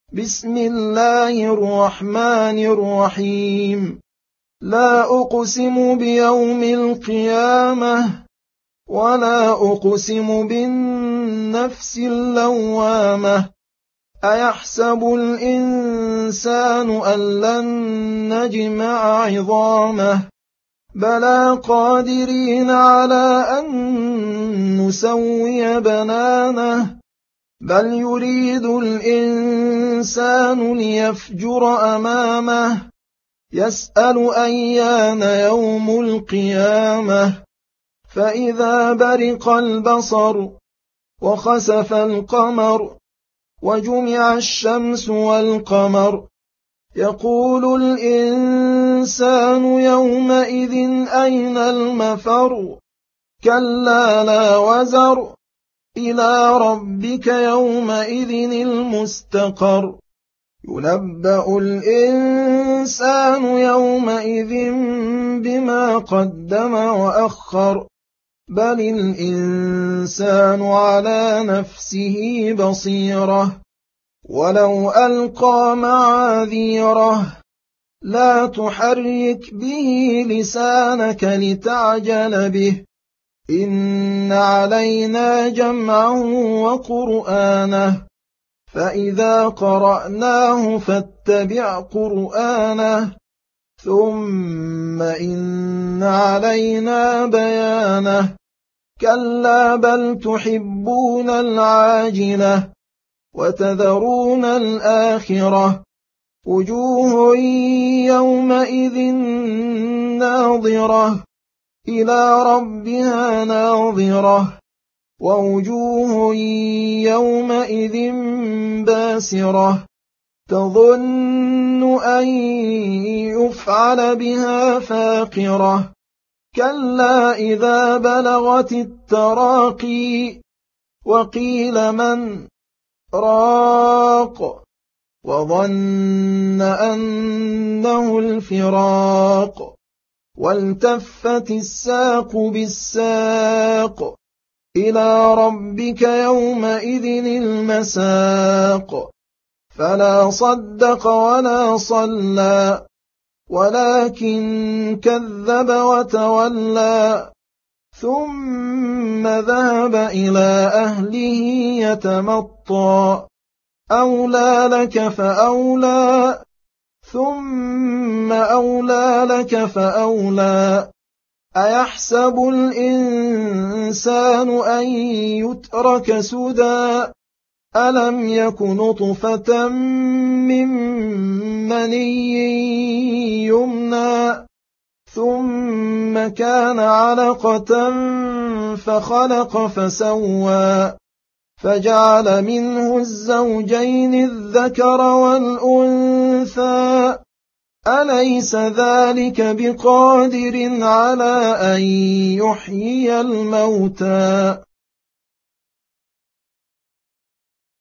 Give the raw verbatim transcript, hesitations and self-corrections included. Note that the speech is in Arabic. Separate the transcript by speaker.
Speaker 1: بسم الله الرحمن الرحيم. لا أقسم بيوم القيامة ولا أقسم بالنفس اللوامة. أيحسب الإنسان أن لن نجمع عظامه بلى قادرين على أن نسوي بنانه بل يريد الإنسان ليفجر أمامه يسأل أيان يوم القيامة فإذا برق البصر وخسف القمر وجمع الشمس والقمر يقول الإنسان يومئذ أين المفر كلا لا وزر إلى ربك يومئذ المستقر ينبأ الإنسان يومئذ بما قدم وأخر بل الإنسان على نفسه بصيرة ولو ألقى معاذيره لا تحرك به لسانك لتعجل به إن علينا جمعه وقرآنه فإذا قرأناه فاتبع قرآنه ثم إن علينا بيانه كلا بل تحبون العاجلة وتذرون الآخرة وجوه يومئذ ناظرة إلى ربها ناظرة ووجوه يومئذ باسرة تظن أن يفعل بها فاقرة كلا إذا بلغت التراقي وقيل من راق وظن أنه الفراق والتفت الساق بالساق إلى ربك يومئذ المساق فلا صدق ولا صلى ولكن كذب وتولى ثم ذهب إلى أهله يتمطى أولى لك فأولى ثم أولى لك فأولى أيحسب الإنسان أن يترك سدى ألم يك نطفة من مني يمنى ثم كان علقة فخلق فسوى فجعل منه الزوجين الذكر والأنثى أليس ذلك بقادر على أن يحيي الموتى